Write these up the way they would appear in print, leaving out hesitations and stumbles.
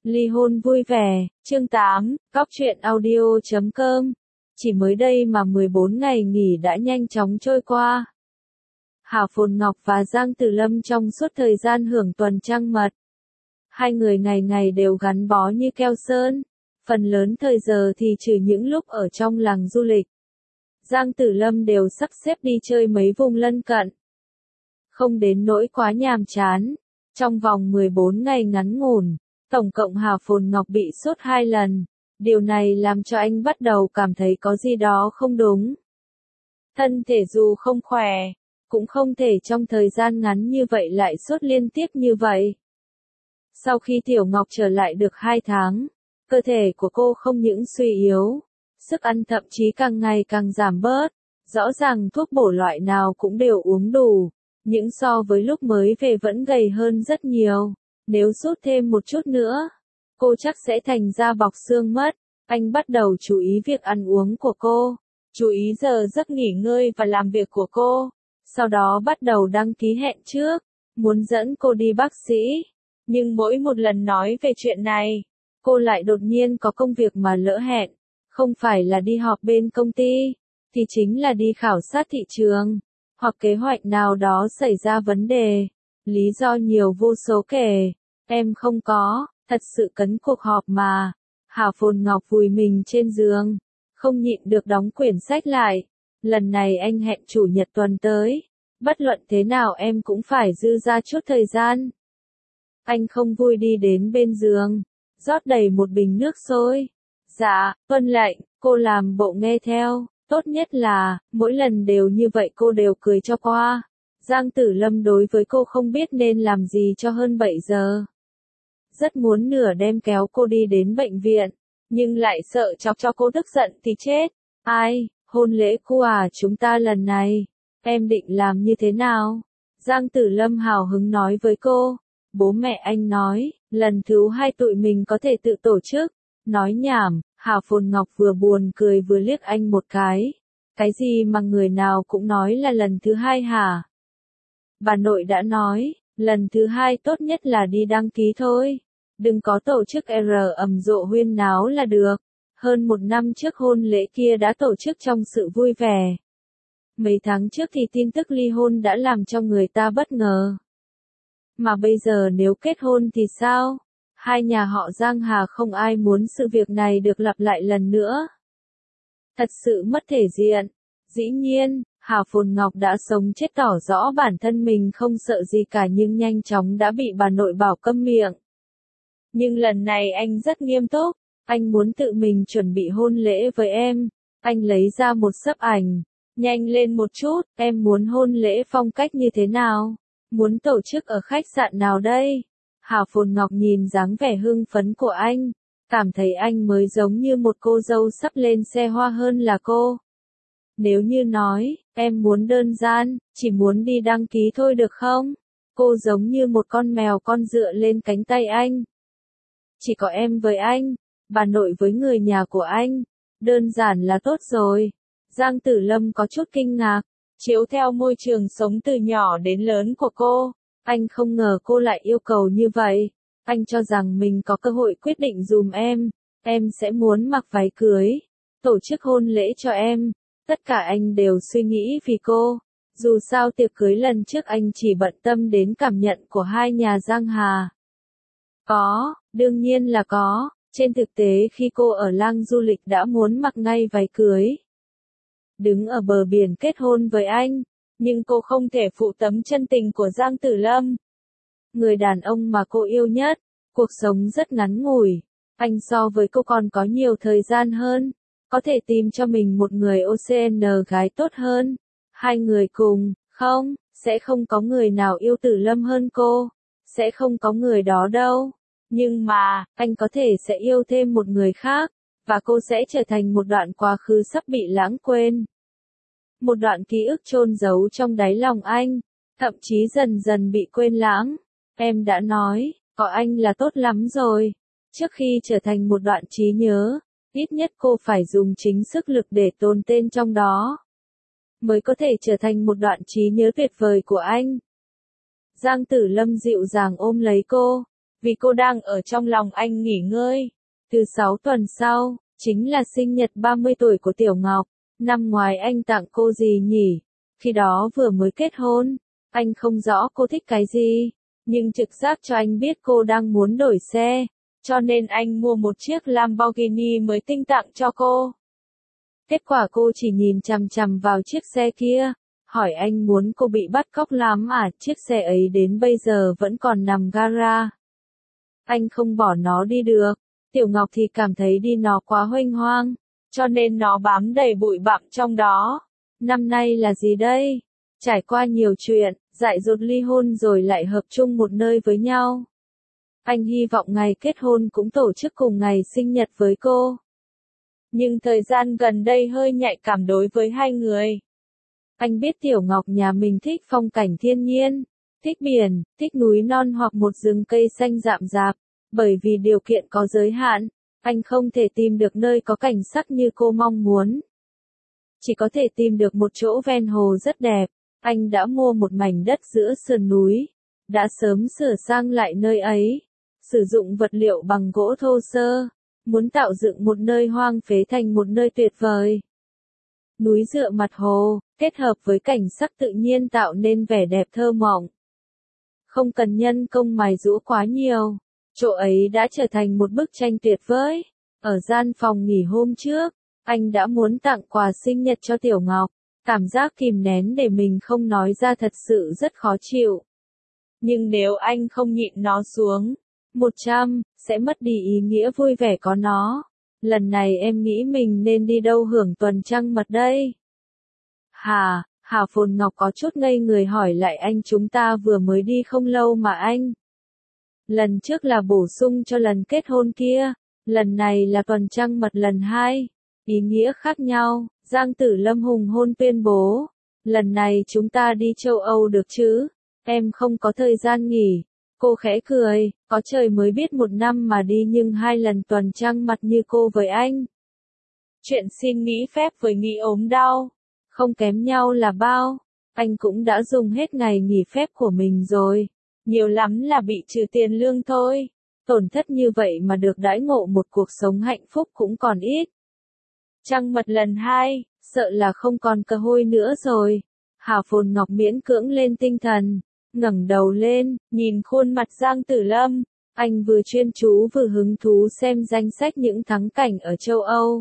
Ly hôn vui vẻ, chương 8, Cóc truyện audio.com. Chỉ mới đây mà 14 ngày nghỉ đã nhanh chóng trôi qua. Hà Phồn Ngọc và Giang Tử Lâm trong suốt thời gian hưởng tuần trăng mật. Hai người ngày ngày đều gắn bó như keo sơn. Phần lớn thời giờ thì trừ những lúc ở trong làng du lịch, Giang Tử Lâm đều sắp xếp đi chơi mấy vùng lân cận. Không đến nỗi quá nhàm chán. Trong vòng 14 ngày ngắn ngủn, tổng cộng Hà Phồn Ngọc bị sốt 2 lần. Điều này làm cho anh bắt đầu cảm thấy có gì đó không đúng. Thân thể dù không khỏe, cũng không thể trong thời gian ngắn như vậy lại sốt liên tiếp như vậy. Sau khi Tiểu Ngọc trở lại được 2 tháng, cơ thể của cô không những suy yếu, sức ăn thậm chí càng ngày càng giảm bớt. Rõ ràng thuốc bổ loại nào cũng đều uống đủ, nhưng so với lúc mới về vẫn gầy hơn rất nhiều. Nếu sốt thêm một chút nữa, cô chắc sẽ thành da bọc xương mất. Anh bắt đầu chú ý việc ăn uống của cô, chú ý giờ giấc nghỉ ngơi và làm việc của cô. Sau đó bắt đầu đăng ký hẹn trước, muốn dẫn cô đi bác sĩ. Nhưng mỗi một lần nói về chuyện này, cô lại đột nhiên có công việc mà lỡ hẹn. Không phải là đi họp bên công ty, thì chính là đi khảo sát thị trường, hoặc kế hoạch nào đó xảy ra vấn đề. Lý do nhiều vô số kể. Em không có, thật sự cấn cuộc họp mà. Hà Phồn Ngọc vùi mình trên giường, không nhịn được đóng quyển sách lại. Lần này anh hẹn chủ nhật tuần tới. Bất luận thế nào em cũng phải dư ra chút thời gian. Anh không vui đi đến bên giường, rót đầy một bình nước sôi. Dạ, tuân lệnh, cô làm bộ nghe theo. Tốt nhất là, mỗi lần đều như vậy cô đều cười cho qua. Giang Tử Lâm đối với cô không biết nên làm gì cho hơn 7 giờ. Rất muốn nửa đêm kéo cô đi đến bệnh viện, nhưng lại sợ chọc cho cô tức giận thì chết. Ai, hôn lễ cu à chúng ta lần này, em định làm như thế nào? Giang Tử Lâm hào hứng nói với cô. Bố mẹ anh nói, lần thứ 2 tụi mình có thể tự tổ chức. Nói nhảm, Hà Phồn Ngọc vừa buồn cười vừa liếc anh một cái. Cái gì mà người nào cũng nói là lần thứ 2 hả? Bà nội đã nói, lần thứ 2 tốt nhất là đi đăng ký thôi. Đừng có tổ chức ầm rộ huyên náo là được. Hơn 1 năm trước hôn lễ kia đã tổ chức trong sự vui vẻ. Mấy tháng trước thì tin tức ly hôn đã làm cho người ta bất ngờ. Mà bây giờ nếu kết hôn thì sao? Hai nhà họ Giang Hà không ai muốn sự việc này được lặp lại lần nữa. Thật sự mất thể diện. Dĩ nhiên, Hà Phồn Ngọc đã sống chết tỏ rõ bản thân mình không sợ gì cả nhưng nhanh chóng đã bị bà nội bảo câm miệng. Nhưng lần này anh rất nghiêm túc, anh muốn tự mình chuẩn bị hôn lễ với em. Anh lấy ra một xấp ảnh. Nhanh lên một chút, em muốn hôn lễ phong cách như thế nào? Muốn tổ chức ở khách sạn nào đây? Hà Phồn Ngọc nhìn dáng vẻ hưng phấn của anh, cảm thấy anh mới giống như một cô dâu sắp lên xe hoa hơn là cô. Nếu như nói, em muốn đơn giản, chỉ muốn đi đăng ký thôi được không? Cô giống như một con mèo con dựa lên cánh tay anh. Chỉ có em với anh, bà nội với người nhà của anh, đơn giản là tốt rồi. Giang Tử Lâm có chút kinh ngạc, chiếu theo môi trường sống từ nhỏ đến lớn của cô. Anh không ngờ cô lại yêu cầu như vậy. Anh cho rằng mình có cơ hội quyết định dùm em sẽ muốn mặc váy cưới, tổ chức hôn lễ cho em. Tất cả anh đều suy nghĩ vì cô. Dù sao tiệc cưới lần trước anh chỉ bận tâm đến cảm nhận của hai nhà Giang Hà. Có, đương nhiên là có. Trên thực tế khi cô ở làng du lịch đã muốn mặc ngay váy cưới, đứng ở bờ biển kết hôn với anh. Nhưng cô không thể phụ tấm chân tình của Giang Tử Lâm. Người đàn ông mà cô yêu nhất, cuộc sống rất ngắn ngủi. Anh so với cô còn có nhiều thời gian hơn, có thể tìm cho mình một người OCN gái tốt hơn. Hai người cùng, không, sẽ không có người nào yêu Tử Lâm hơn cô. Sẽ không có người đó đâu. Nhưng mà, anh có thể sẽ yêu thêm một người khác, và cô sẽ trở thành một đoạn quá khứ sắp bị lãng quên. Một đoạn ký ức chôn giấu trong đáy lòng anh, thậm chí dần dần bị quên lãng. Em đã nói, có anh là tốt lắm rồi. Trước khi trở thành một đoạn trí nhớ, ít nhất cô phải dùng chính sức lực để tồn tên trong đó, mới có thể trở thành một đoạn trí nhớ tuyệt vời của anh. Giang Tử Lâm dịu dàng ôm lấy cô, vì cô đang ở trong lòng anh nghỉ ngơi. Từ 6 tuần sau, chính là sinh nhật 30 tuổi của Tiểu Ngọc. Năm ngoái anh tặng cô gì nhỉ? Khi đó vừa mới kết hôn. Anh không rõ cô thích cái gì, nhưng trực giác cho anh biết cô đang muốn đổi xe, cho nên anh mua một chiếc Lamborghini mới tinh tặng cho cô. Kết quả cô chỉ nhìn chằm chằm vào chiếc xe kia, hỏi anh muốn cô bị bắt cóc lắm à? Chiếc xe ấy đến bây giờ vẫn còn nằm gara. Anh không bỏ nó đi được. Tiểu Ngọc thì cảm thấy đi nó quá huênh hoang, cho nên nó bám đầy bụi bặm trong đó. Năm nay là gì đây? Trải qua nhiều chuyện, dại dột ly hôn rồi lại hợp chung một nơi với nhau. Anh hy vọng ngày kết hôn cũng tổ chức cùng ngày sinh nhật với cô. Nhưng thời gian gần đây hơi nhạy cảm đối với hai người. Anh biết Tiểu Ngọc nhà mình thích phong cảnh thiên nhiên, thích biển, thích núi non hoặc một rừng cây xanh rậm rạp. Bởi vì điều kiện có giới hạn, anh không thể tìm được nơi có cảnh sắc như cô mong muốn. Chỉ có thể tìm được một chỗ ven hồ rất đẹp. Anh đã mua một mảnh đất giữa sườn núi, đã sớm sửa sang lại nơi ấy, sử dụng vật liệu bằng gỗ thô sơ, muốn tạo dựng một nơi hoang phế thành một nơi tuyệt vời. Núi dựa mặt hồ, kết hợp với cảnh sắc tự nhiên tạo nên vẻ đẹp thơ mộng. Không cần nhân công mài giũa quá nhiều, chỗ ấy đã trở thành một bức tranh tuyệt vời. Ở gian phòng nghỉ hôm trước, anh đã muốn tặng quà sinh nhật cho Tiểu Ngọc. Cảm giác kìm nén để mình không nói ra thật sự rất khó chịu. Nhưng nếu anh không nhịn nó xuống, 100, sẽ mất đi ý nghĩa vui vẻ có nó. Lần này em nghĩ mình nên đi đâu hưởng tuần trăng mật đây? Hà Phồn Ngọc có chút ngây người hỏi lại anh, chúng ta vừa mới đi không lâu mà anh. Lần trước là bổ sung cho lần kết hôn kia, lần này là tuần trăng mật lần 2. Ý nghĩa khác nhau. Giang Tử Lâm hùng hôn tuyên bố, lần này chúng ta đi châu Âu được chứ, em không có thời gian nghỉ. Cô khẽ cười, có trời mới biết một năm mà đi nhưng 2 lần tuần trăng mật như cô với anh. Chuyện xin nghỉ phép với nghỉ ốm đau, không kém nhau là bao, anh cũng đã dùng hết ngày nghỉ phép của mình rồi, nhiều lắm là bị trừ tiền lương thôi, tổn thất như vậy mà được đãi ngộ một cuộc sống hạnh phúc cũng còn ít. Trăng mật lần 2, sợ là không còn cơ hội nữa rồi. Hà Phồn Ngọc miễn cưỡng lên tinh thần, ngẩng đầu lên, nhìn khuôn mặt Giang Tử Lâm, anh vừa chuyên chú vừa hứng thú xem danh sách những thắng cảnh ở châu Âu.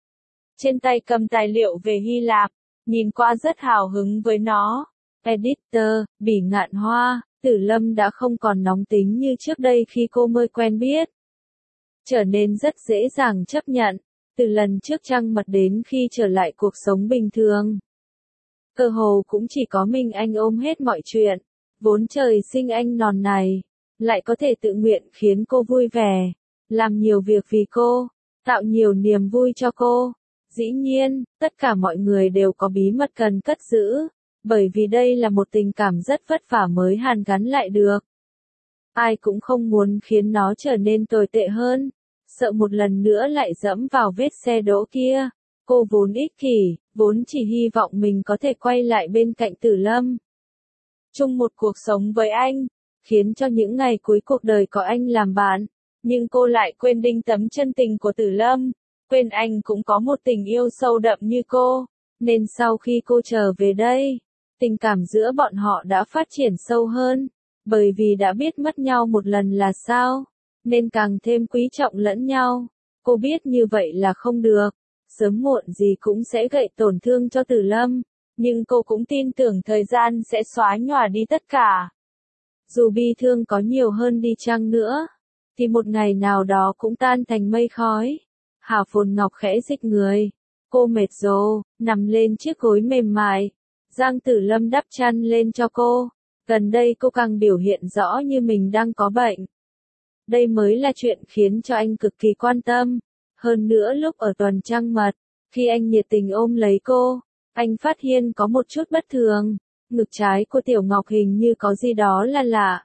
Trên tay cầm tài liệu về Hy Lạp, nhìn qua rất hào hứng với nó. Editor, Bỉ Ngạn Hoa, Tử Lâm đã không còn nóng tính như trước đây khi cô mới quen biết. Trở nên rất dễ dàng chấp nhận. Từ lần trước trăng mật đến khi trở lại cuộc sống bình thường. Cơ hồ cũng chỉ có mình anh ôm hết mọi chuyện. Vốn trời sinh anh nòn này, lại có thể tự nguyện khiến cô vui vẻ. Làm nhiều việc vì cô, tạo nhiều niềm vui cho cô. Dĩ nhiên, tất cả mọi người đều có bí mật cần cất giữ. Bởi vì đây là một tình cảm rất vất vả mới hàn gắn lại được. Ai cũng không muốn khiến nó trở nên tồi tệ hơn. Sợ một lần nữa lại dẫm vào vết xe đỗ kia. Cô vốn ích kỷ, vốn chỉ hy vọng mình có thể quay lại bên cạnh Tử Lâm. Chung một cuộc sống với anh, khiến cho những ngày cuối cuộc đời có anh làm bạn. Nhưng cô lại quên đinh tấm chân tình của Tử Lâm, quên anh cũng có một tình yêu sâu đậm như cô. Nên sau khi cô trở về đây, tình cảm giữa bọn họ đã phát triển sâu hơn. Bởi vì đã biết mất nhau một lần là sao, nên càng thêm quý trọng lẫn nhau. Cô biết như vậy là không được, sớm muộn gì cũng sẽ gây tổn thương cho Tử Lâm, nhưng cô cũng tin tưởng thời gian sẽ xóa nhòa đi tất cả. Dù bi thương có nhiều hơn đi chăng nữa, thì một ngày nào đó cũng tan thành mây khói. Hà Phồn Ngọc khẽ dịch người, cô mệt rồi, nằm lên chiếc gối mềm mại. Giang Tử Lâm đắp chăn lên cho cô, gần đây cô càng biểu hiện rõ như mình đang có bệnh. Đây mới là chuyện khiến cho anh cực kỳ quan tâm. Hơn nữa lúc ở tuần trăng mật, khi anh nhiệt tình ôm lấy cô, anh phát hiện có một chút bất thường. Ngực trái của Tiểu Ngọc hình như có gì đó là lạ.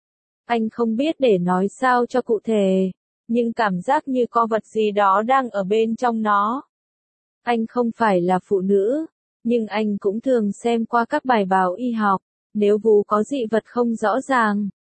Anh không biết để nói sao cho cụ thể, nhưng cảm giác như có vật gì đó đang ở bên trong nó. Anh không phải là phụ nữ, nhưng anh cũng thường xem qua các bài báo y học. Nếu vú có dị vật không rõ ràng,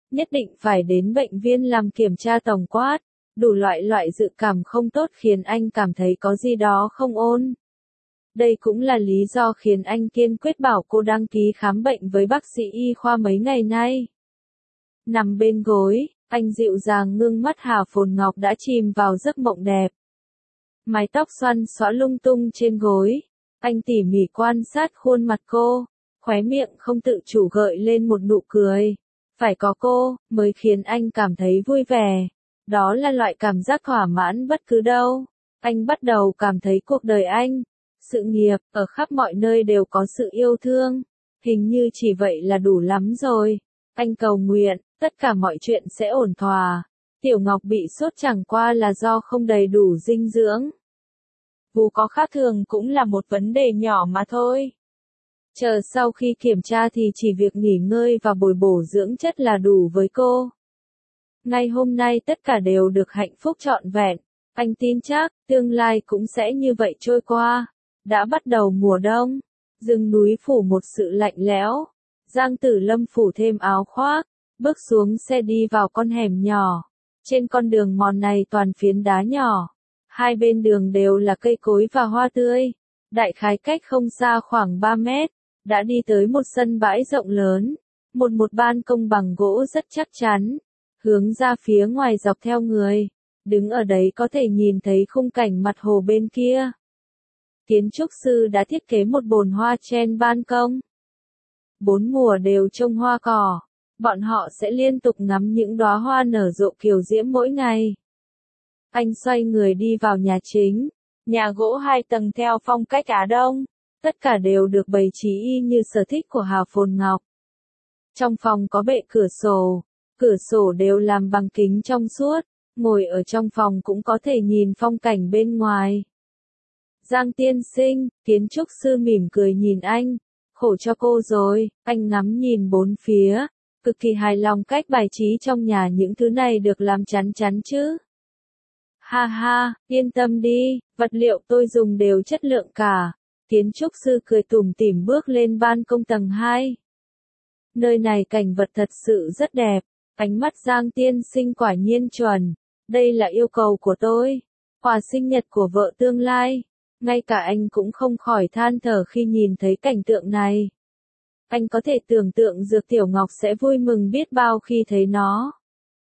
nhất định phải đến bệnh viện làm kiểm tra tổng quát. Đủ loại dự cảm không tốt khiến anh cảm thấy có gì đó không ổn. Đây cũng là lý do khiến anh kiên quyết bảo cô đăng ký khám bệnh với bác sĩ y khoa mấy ngày nay. Nằm bên gối, anh dịu dàng ngưng mắt. Hà Phồn Ngọc đã chìm vào giấc mộng đẹp. Mái tóc xoăn xõa lung tung trên gối. Anh tỉ mỉ quan sát khuôn mặt cô, khóe miệng không tự chủ gợi lên một nụ cười. Phải có cô, mới khiến anh cảm thấy vui vẻ. Đó là loại cảm giác thỏa mãn bất cứ đâu. Anh bắt đầu cảm thấy cuộc đời anh, sự nghiệp, ở khắp mọi nơi đều có sự yêu thương. Hình như chỉ vậy là đủ lắm rồi. Anh cầu nguyện, tất cả mọi chuyện sẽ ổn thỏa. Tiểu Ngọc bị sốt chẳng qua là do không đầy đủ dinh dưỡng. Vú có khác thường cũng là một vấn đề nhỏ mà thôi. Chờ sau khi kiểm tra thì chỉ việc nghỉ ngơi và bồi bổ dưỡng chất là đủ với cô. Ngày hôm nay tất cả đều được hạnh phúc trọn vẹn. Anh tin chắc, tương lai cũng sẽ như vậy trôi qua. Đã bắt đầu mùa đông. Rừng núi phủ một sự lạnh lẽo. Giang Tử Lâm phủ thêm áo khoác. Bước xuống xe đi vào con hẻm nhỏ. Trên con đường mòn này toàn phiến đá nhỏ. Hai bên đường đều là cây cối và hoa tươi. Đại khái cách không xa khoảng 3 mét. Đã đi tới một sân bãi rộng lớn. Một ban công bằng gỗ rất chắc chắn. Hướng ra phía ngoài dọc theo người. Đứng ở đấy có thể nhìn thấy khung cảnh mặt hồ bên kia. Kiến trúc sư đã thiết kế một bồn hoa trên ban công. 4 mùa đều trông hoa cỏ. Bọn họ sẽ liên tục ngắm những đóa hoa nở rộ kiều diễm mỗi ngày. Anh xoay người đi vào nhà chính. Nhà gỗ 2 tầng theo phong cách Á Đông. Tất cả đều được bày trí y như sở thích của Hà Phồn Ngọc. Trong phòng có bệ cửa sổ đều làm bằng kính trong suốt. Ngồi ở trong phòng cũng có thể nhìn phong cảnh bên ngoài. Giang tiên sinh, kiến trúc sư mỉm cười nhìn anh. Khổ cho cô rồi, anh ngắm nhìn bốn phía. Cực kỳ hài lòng cách bài trí trong nhà, những thứ này được làm chắn chắn chứ. Ha ha, yên tâm đi, vật liệu tôi dùng đều chất lượng cả. Kiến trúc sư cười tủm tỉm bước lên ban công tầng 2. Nơi này cảnh vật thật sự rất đẹp. Ánh mắt Giang tiên sinh quả nhiên chuẩn. Đây là yêu cầu của tôi. Quà sinh nhật của vợ tương lai. Ngay cả anh cũng không khỏi than thở khi nhìn thấy cảnh tượng này. Anh có thể tưởng tượng Dược Tiểu Ngọc sẽ vui mừng biết bao khi thấy nó.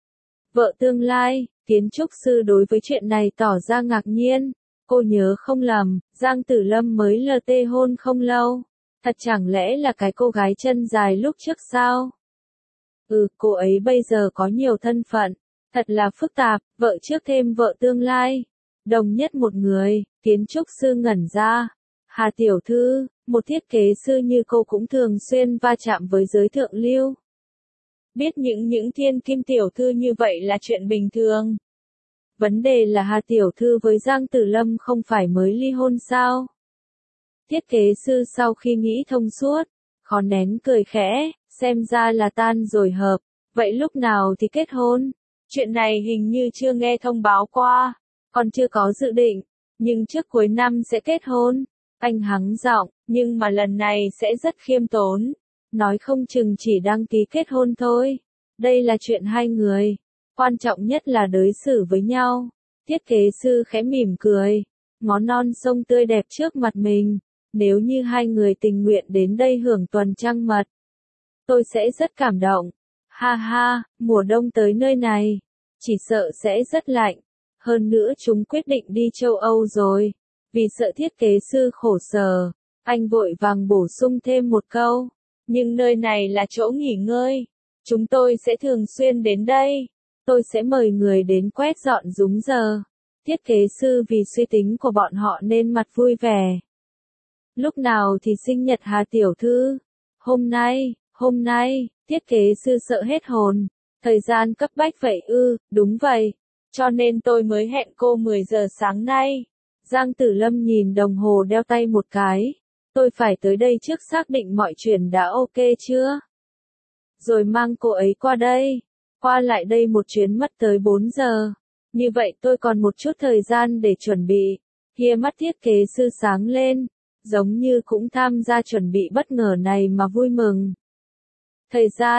Vợ tương lai, kiến trúc sư đối với chuyện này tỏ ra ngạc nhiên. Cô nhớ không lầm, Giang Tử Lâm mới LT hôn không lâu. Thật chẳng lẽ là cái cô gái chân dài lúc trước sao? Cô ấy bây giờ có nhiều thân phận. Thật là phức tạp, vợ trước thêm vợ tương lai. Đồng nhất một người, kiến trúc sư ngẩn ra. Hà tiểu thư, một thiết kế sư như cô cũng thường xuyên va chạm với giới thượng lưu. Biết những thiên kim tiểu thư như vậy là chuyện bình thường. Vấn đề là Hà tiểu thư với Giang Tử Lâm không phải mới ly hôn sao? Thiết kế sư sau khi nghĩ thông suốt, khó nén cười khẽ, xem ra là tan rồi hợp. Vậy lúc nào thì kết hôn? Chuyện này hình như chưa nghe thông báo qua. Còn chưa có dự định, nhưng trước cuối năm sẽ kết hôn. Anh hắng giọng, nhưng mà lần này sẽ rất khiêm tốn. Nói không chừng chỉ đăng ký kết hôn thôi. Đây là chuyện hai người. Quan trọng nhất là đối xử với nhau. Thiết kế sư khẽ mỉm cười. Ngó non sông tươi đẹp trước mặt mình. Nếu như hai người tình nguyện đến đây hưởng tuần trăng mật, tôi sẽ rất cảm động. Ha ha, mùa đông tới nơi này. Chỉ sợ sẽ rất lạnh. Hơn nữa chúng quyết định đi châu Âu rồi. Vì sợ thiết kế sư khổ sở, anh vội vàng bổ sung thêm một câu. Nhưng nơi này là chỗ nghỉ ngơi. Chúng tôi sẽ thường xuyên đến đây. Tôi sẽ mời người đến quét dọn đúng giờ. Thiết kế sư vì suy tính của bọn họ nên mặt vui vẻ. Lúc nào thì sinh nhật Hà tiểu thư? Hôm nay, thiết kế sư sợ hết hồn. Thời gian cấp bách vậy ư? Đúng vậy. Cho nên tôi mới hẹn cô 10 giờ sáng nay. Giang Tử Lâm nhìn đồng hồ đeo tay một cái. Tôi phải tới đây trước xác định mọi chuyện đã ok chưa? Rồi mang cô ấy qua đây. Qua lại đây một chuyến mất tới 4 giờ. Như vậy tôi còn một chút thời gian để chuẩn bị. Kia mắt thiết kế sư sáng lên. Giống như cũng tham gia chuẩn bị bất ngờ này mà vui mừng. Thời gian,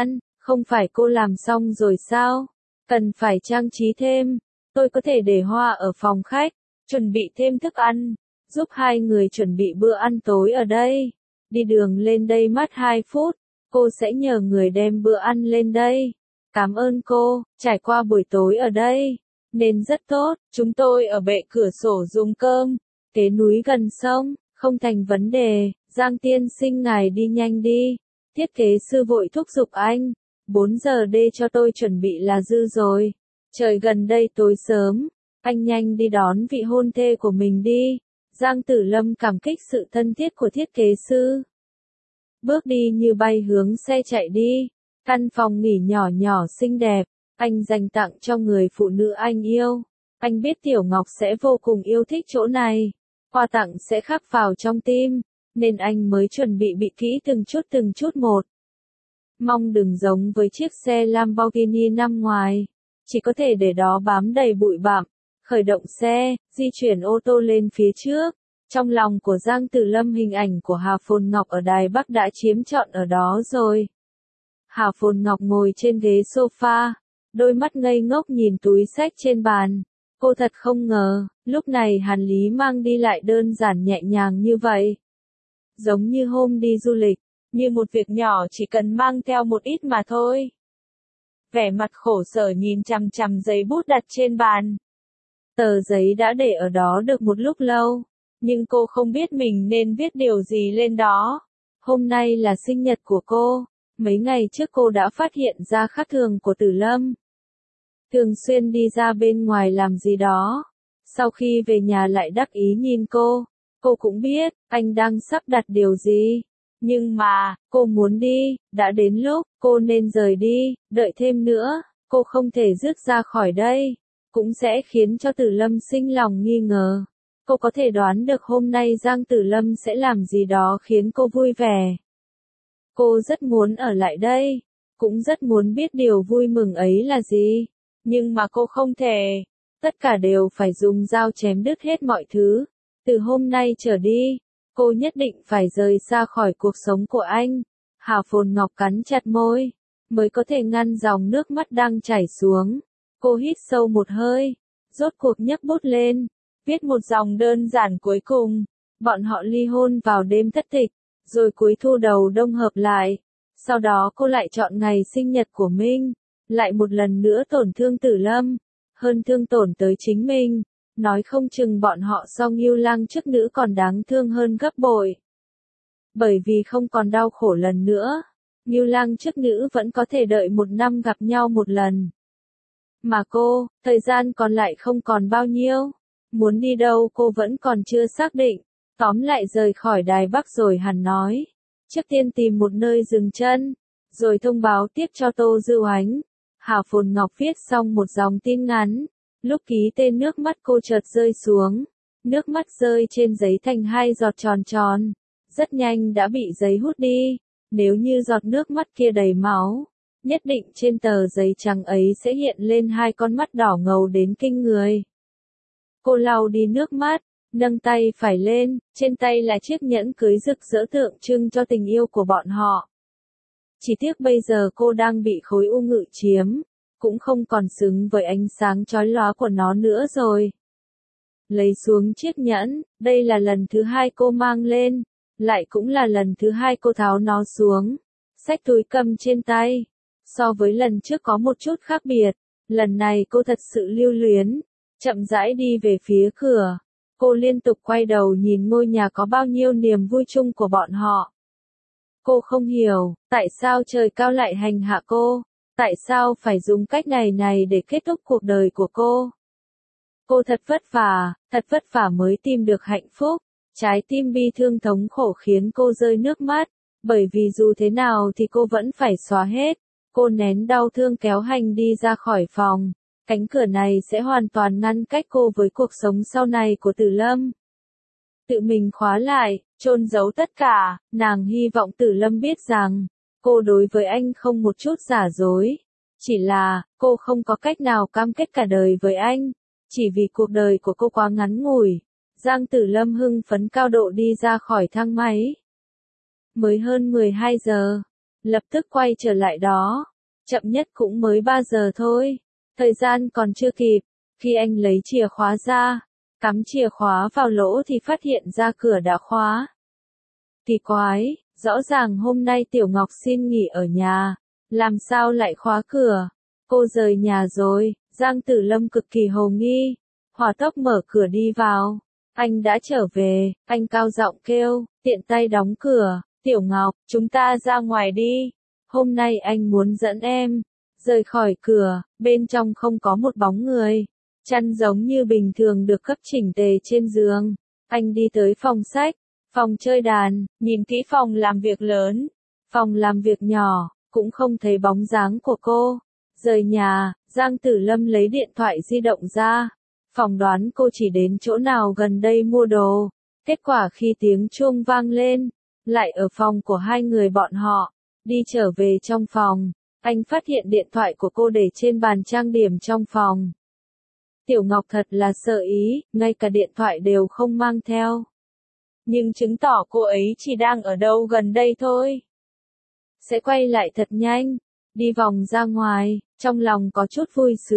Không phải cô làm xong rồi sao? Cần phải trang trí thêm. Tôi có thể để hoa ở phòng khách, chuẩn bị thêm thức ăn, giúp hai người chuẩn bị bữa ăn tối ở đây. Đi đường lên đây mất 2 phút, cô sẽ nhờ người đem bữa ăn lên đây. Cảm ơn cô, trải qua buổi tối ở đây, nên rất tốt. Chúng tôi ở bệ cửa sổ dùng cơm, kế núi gần sông, không thành vấn đề. Giang tiên sinh ngài đi nhanh đi. Thiết kế sư vội thúc giục anh. 4 giờ đê cho tôi chuẩn bị là dư rồi. Trời gần đây tối sớm, anh nhanh đi đón vị hôn thê của mình đi. Giang Tử Lâm cảm kích sự thân thiết của thiết kế sư. Bước đi như bay hướng xe chạy đi. Căn phòng nghỉ nhỏ nhỏ xinh đẹp, anh dành tặng cho người phụ nữ anh yêu. Anh biết Tiểu Ngọc sẽ vô cùng yêu thích chỗ này. Quà tặng sẽ khắc vào trong tim, nên anh mới chuẩn bị kỹ từng chút một. Mong đừng giống với chiếc xe Lamborghini năm ngoài, chỉ có thể để đó bám đầy bụi bặm. Khởi động xe, di chuyển ô tô lên phía trước. Trong lòng của Giang Tử Lâm hình ảnh của Hà Phồn Ngọc ở Đài Bắc đã chiếm trọn ở đó rồi. Hà Phồn Ngọc ngồi trên ghế sofa, đôi mắt ngây ngốc nhìn túi xách trên bàn. Cô thật không ngờ, lúc này Hàn Lý mang đi lại đơn giản nhẹ nhàng như vậy. Giống như hôm đi du lịch, như một việc nhỏ chỉ cần mang theo một ít mà thôi. Vẻ mặt khổ sở nhìn chằm chằm giấy bút đặt trên bàn. Tờ giấy đã để ở đó được một lúc lâu, nhưng cô không biết mình nên viết điều gì lên đó. Hôm nay là sinh nhật của cô, mấy ngày trước cô đã phát hiện ra khác thường của Tử Lâm. Thường xuyên đi ra bên ngoài làm gì đó, sau khi về nhà lại đắc ý nhìn cô cũng biết, anh đang sắp đặt điều gì. Nhưng mà, cô muốn đi, đã đến lúc, cô nên rời đi, đợi thêm nữa, cô không thể dứt ra khỏi đây. Cũng sẽ khiến cho Tử Lâm sinh lòng nghi ngờ. Cô có thể đoán được hôm nay Giang Tử Lâm sẽ làm gì đó khiến cô vui vẻ. Cô rất muốn ở lại đây, cũng rất muốn biết điều vui mừng ấy là gì. Nhưng mà cô không thể. Tất cả đều phải dùng dao chém đứt hết mọi thứ. Từ hôm nay trở đi, cô nhất định phải rời xa khỏi cuộc sống của anh. Hà Phồn Ngọc cắn chặt môi, mới có thể ngăn dòng nước mắt đang chảy xuống. Cô hít sâu một hơi, rốt cuộc nhấc bút lên, viết một dòng đơn giản cuối cùng. Bọn họ ly hôn vào đêm thất tịch, rồi cuối thu đầu đông hợp lại. Sau đó cô lại chọn ngày sinh nhật của mình, lại một lần nữa tổn thương Tử Lâm, hơn thương tổn tới chính mình. Nói không chừng bọn họ so Ngưu Lang chức nữ còn đáng thương hơn gấp bội. Bởi vì không còn đau khổ lần nữa, Ngưu Lang chức nữ vẫn có thể đợi 1 năm gặp nhau một lần. Mà cô, thời gian còn lại không còn bao nhiêu. Muốn đi đâu cô vẫn còn chưa xác định. Tóm lại rời khỏi Đài Bắc rồi hẳn nói. Trước tiên tìm một nơi dừng chân, rồi thông báo tiếp cho Tô Dư Oánh. Hà Phồn Ngọc viết xong một dòng tin ngắn. Lúc ký tên nước mắt cô chợt rơi xuống. Nước mắt rơi trên giấy thành 2 giọt tròn tròn. Rất nhanh đã bị giấy hút đi. Nếu như giọt nước mắt kia đầy máu, nhất định trên tờ giấy trắng ấy sẽ hiện lên 2 con mắt đỏ ngầu đến kinh người. Cô lau đi nước mắt, nâng tay phải lên, trên tay là chiếc nhẫn cưới rực rỡ tượng trưng cho tình yêu của bọn họ. Chỉ tiếc bây giờ cô đang bị khối u ngự chiếm, cũng không còn xứng với ánh sáng chói lóa của nó nữa rồi. Lấy xuống chiếc nhẫn, đây là lần thứ 2 cô mang lên, lại cũng là lần thứ 2 cô tháo nó xuống. Xách túi cầm trên tay. So với lần trước có một chút khác biệt, lần này cô thật sự lưu luyến, chậm rãi đi về phía cửa. Cô liên tục quay đầu nhìn ngôi nhà có bao nhiêu niềm vui chung của bọn họ. Cô không hiểu, tại sao trời cao lại hành hạ cô, tại sao phải dùng cách này để kết thúc cuộc đời của cô. Cô thật vất vả mới tìm được hạnh phúc, trái tim bi thương thống khổ khiến cô rơi nước mắt, bởi vì dù thế nào thì cô vẫn phải xóa hết. Cô nén đau thương kéo hành đi ra khỏi phòng. Cánh cửa này sẽ hoàn toàn ngăn cách cô với cuộc sống sau này của Tử Lâm. Tự mình khóa lại, chôn giấu tất cả, nàng hy vọng Tử Lâm biết rằng, cô đối với anh không một chút giả dối. Chỉ là, cô không có cách nào cam kết cả đời với anh, chỉ vì cuộc đời của cô quá ngắn ngủi. Giang Tử Lâm hưng phấn cao độ đi ra khỏi thang máy. Mới hơn 12 giờ, lập tức quay trở lại đó. chậm nhất cũng mới 3 giờ thôi. Thời gian còn chưa kịp, khi anh lấy chìa khóa ra, cắm chìa khóa vào lỗ thì phát hiện ra cửa đã khóa. Kỳ quái, rõ ràng hôm nay Tiểu Ngọc xin nghỉ ở nhà, làm sao lại khóa cửa? Cô rời nhà rồi, Giang Tử Lâm cực kỳ hồ nghi, hỏa tốc mở cửa đi vào. Anh đã trở về, anh cao giọng kêu, tiện tay đóng cửa, Tiểu Ngọc, chúng ta ra ngoài đi. Hôm nay anh muốn dẫn em rời khỏi cửa, bên trong không có một bóng người. Chăn giống như bình thường được cấp chỉnh tề trên giường. Anh đi tới phòng sách, phòng chơi đàn, nhìn kỹ phòng làm việc lớn, phòng làm việc nhỏ, cũng không thấy bóng dáng của cô. Rời nhà, Giang Tử Lâm lấy điện thoại di động ra, phỏng đoán cô chỉ đến chỗ nào gần đây mua đồ. Kết quả khi tiếng chuông vang lên, lại ở phòng của hai người bọn họ. Đi trở về trong phòng, anh phát hiện điện thoại của cô để trên bàn trang điểm trong phòng. Tiểu Ngọc thật là sợ ý, ngay cả điện thoại đều không mang theo. Nhưng chứng tỏ cô ấy chỉ đang ở đâu gần đây thôi. Sẽ quay lại thật nhanh, đi vòng ra ngoài, trong lòng có chút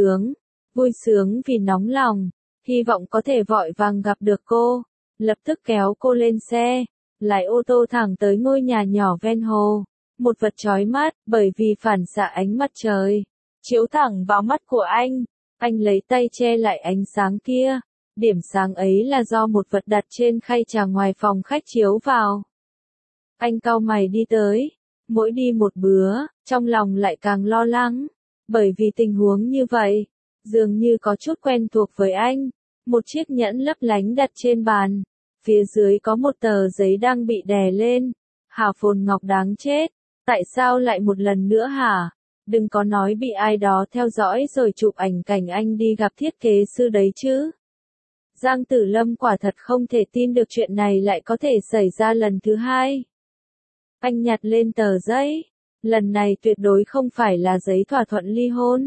vui sướng vì nóng lòng, hy vọng có thể vội vàng gặp được cô, lập tức kéo cô lên xe, lái ô tô thẳng tới ngôi nhà nhỏ ven hồ. Một vật chói mắt, bởi vì phản xạ ánh mặt trời, chiếu thẳng vào mắt của anh lấy tay che lại ánh sáng kia. Điểm sáng ấy là do một vật đặt trên khay trà ngoài phòng khách chiếu vào. Anh cau mày đi tới, mỗi đi một bữa, trong lòng lại càng lo lắng, bởi vì tình huống như vậy, dường như có chút quen thuộc với anh. Một chiếc nhẫn lấp lánh đặt trên bàn, phía dưới có một tờ giấy đang bị đè lên. Hà Phồn Ngọc đáng chết, tại sao lại một lần nữa hả? Đừng có nói bị ai đó theo dõi rồi chụp ảnh cảnh anh đi gặp thiết kế sư đấy chứ. Giang Tử Lâm quả thật không thể tin được chuyện này lại có thể xảy ra lần thứ hai. Anh nhặt lên tờ giấy, lần này tuyệt đối không phải là giấy thỏa thuận ly hôn.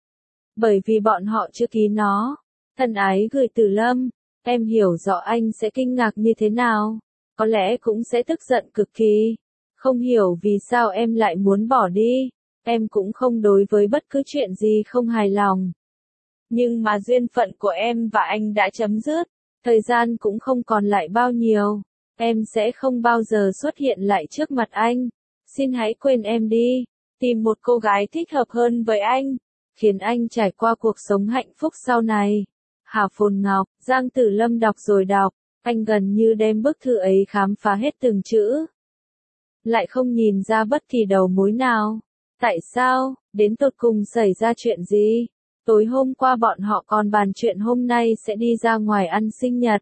Bởi vì bọn họ chưa ký nó. Thân ái gửi Tử Lâm, em hiểu rõ anh sẽ kinh ngạc như thế nào, có lẽ cũng sẽ tức giận cực kỳ. Không hiểu vì sao em lại muốn bỏ đi, em cũng không đối với bất cứ chuyện gì không hài lòng. Nhưng mà duyên phận của em và anh đã chấm dứt, thời gian cũng không còn lại bao nhiêu, em sẽ không bao giờ xuất hiện lại trước mặt anh. Xin hãy quên em đi, tìm một cô gái thích hợp hơn với anh, khiến anh trải qua cuộc sống hạnh phúc sau này. Hà Phồn Ngọc, Giang Tử Lâm đọc rồi đọc, anh gần như đem bức thư ấy khám phá hết từng chữ. Lại không nhìn ra bất kỳ đầu mối nào. Tại sao, đến tột cùng xảy ra chuyện gì? Tối hôm qua bọn họ còn bàn chuyện hôm nay sẽ đi ra ngoài ăn sinh nhật.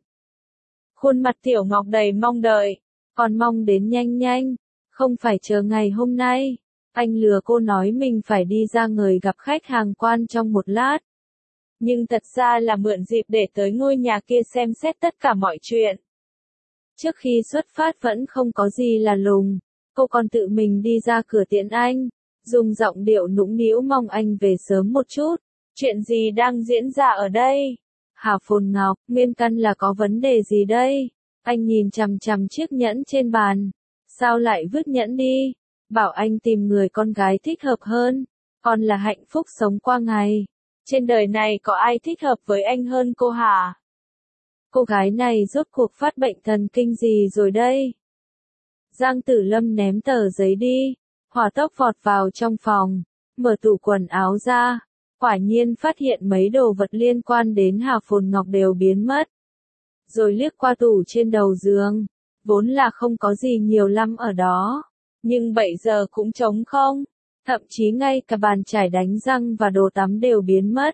Khuôn mặt Tiểu Ngọc đầy mong đợi, còn mong đến nhanh nhanh, không phải chờ ngày hôm nay. Anh lừa cô nói mình phải đi ra người gặp khách hàng quan trong một lát. Nhưng thật ra là mượn dịp để tới ngôi nhà kia xem xét tất cả mọi chuyện. Trước khi xuất phát vẫn không có gì là lùng, cô còn tự mình đi ra cửa tiễn anh, dùng giọng điệu nũng nịu mong anh về sớm một chút. Chuyện gì đang diễn ra ở đây? Hà Phồn Ngọc, nguyên căn là có vấn đề gì đây? Anh nhìn chằm chằm chiếc nhẫn trên bàn. Sao lại vứt nhẫn đi? Bảo anh tìm người con gái thích hợp hơn. Còn là hạnh phúc sống qua ngày. Trên đời này có ai thích hợp với anh hơn cô hả? Cô gái này rốt cuộc phát bệnh thần kinh gì rồi đây? Giang Tử Lâm ném tờ giấy đi, hỏa tốc vọt vào trong phòng, mở tủ quần áo ra. Quả nhiên phát hiện mấy đồ vật liên quan đến Hà Phồn Ngọc đều biến mất. Rồi liếc qua tủ trên đầu giường, vốn là không có gì nhiều lắm ở đó, nhưng 7 giờ cũng trống không, thậm chí ngay cả bàn chải đánh răng và đồ tắm đều biến mất.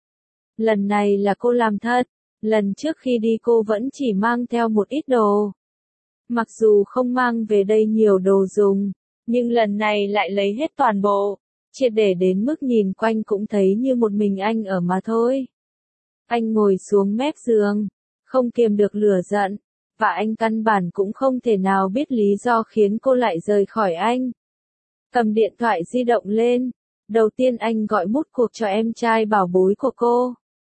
Lần này là cô làm thật, lần trước khi đi cô vẫn chỉ mang theo một ít đồ. Mặc dù không mang về đây nhiều đồ dùng, nhưng lần này lại lấy hết toàn bộ. Triệt để đến mức nhìn quanh cũng thấy như một mình anh ở mà thôi. Anh ngồi xuống mép giường, không kiềm được lửa giận, và anh căn bản cũng không thể nào biết lý do khiến cô lại rời khỏi anh. Cầm điện thoại di động lên, đầu tiên anh gọi mút cuộc cho em trai bảo bối của cô.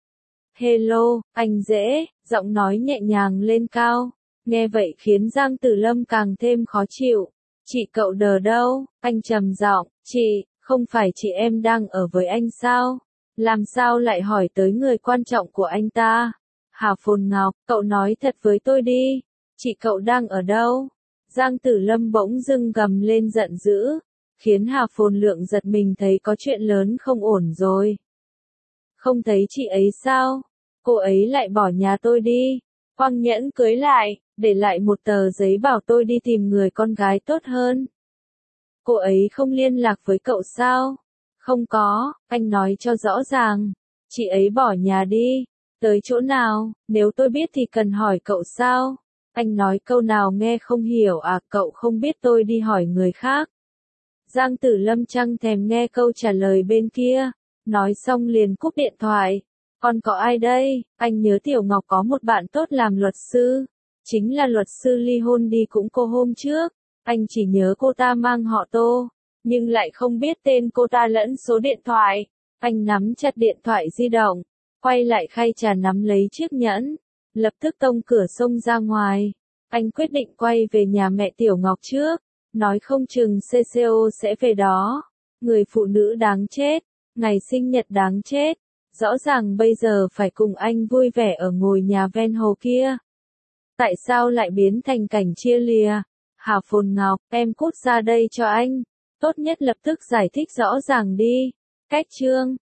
Hello, anh dễ, giọng nói nhẹ nhàng lên cao, nghe vậy khiến Giang Tử Lâm càng thêm khó chịu. Chị cậu đờ đâu, anh trầm giọng, chị. Không phải chị em đang ở với anh sao? Làm sao lại hỏi tới người quan trọng của anh ta? Hà Phồn Ngọc, cậu nói thật với tôi đi. Chị cậu đang ở đâu? Giang Tử Lâm bỗng dưng gầm lên giận dữ, khiến Hà Phồn Lượng giật mình thấy có chuyện lớn không ổn rồi. Không thấy chị ấy sao? Cô ấy lại bỏ nhà tôi đi. Quang Nhẫn cưới lại, để lại một tờ giấy bảo tôi đi tìm người con gái tốt hơn. Cô ấy không liên lạc với cậu sao? Không có, anh nói cho rõ ràng. Chị ấy bỏ nhà đi. Tới chỗ nào, nếu tôi biết thì cần hỏi cậu sao? Anh nói câu nào nghe không hiểu à, cậu không biết tôi đi hỏi người khác. Giang Tử Lâm chẳng thèm nghe câu trả lời bên kia, nói xong liền cúp điện thoại. Còn có ai đây? Anh nhớ Tiểu Ngọc có một bạn tốt làm luật sư, chính là luật sư ly hôn đi cũng cô hôm trước. Anh chỉ nhớ cô ta mang họ Tô, nhưng lại không biết tên cô ta lẫn số điện thoại. Anh nắm chặt điện thoại di động, quay lại khay trà nắm lấy chiếc nhẫn, lập tức tông cửa xông ra ngoài. Anh quyết định quay về nhà mẹ Tiểu Ngọc trước, nói không chừng CCO sẽ về đó. Người phụ nữ đáng chết, ngày sinh nhật đáng chết, rõ ràng bây giờ phải cùng anh vui vẻ ở ngôi nhà ven hồ kia. Tại sao lại biến thành cảnh chia lìa? Hà Phồn Ngọc, em cút ra đây cho anh. Tốt nhất lập tức giải thích rõ ràng đi. Cách chương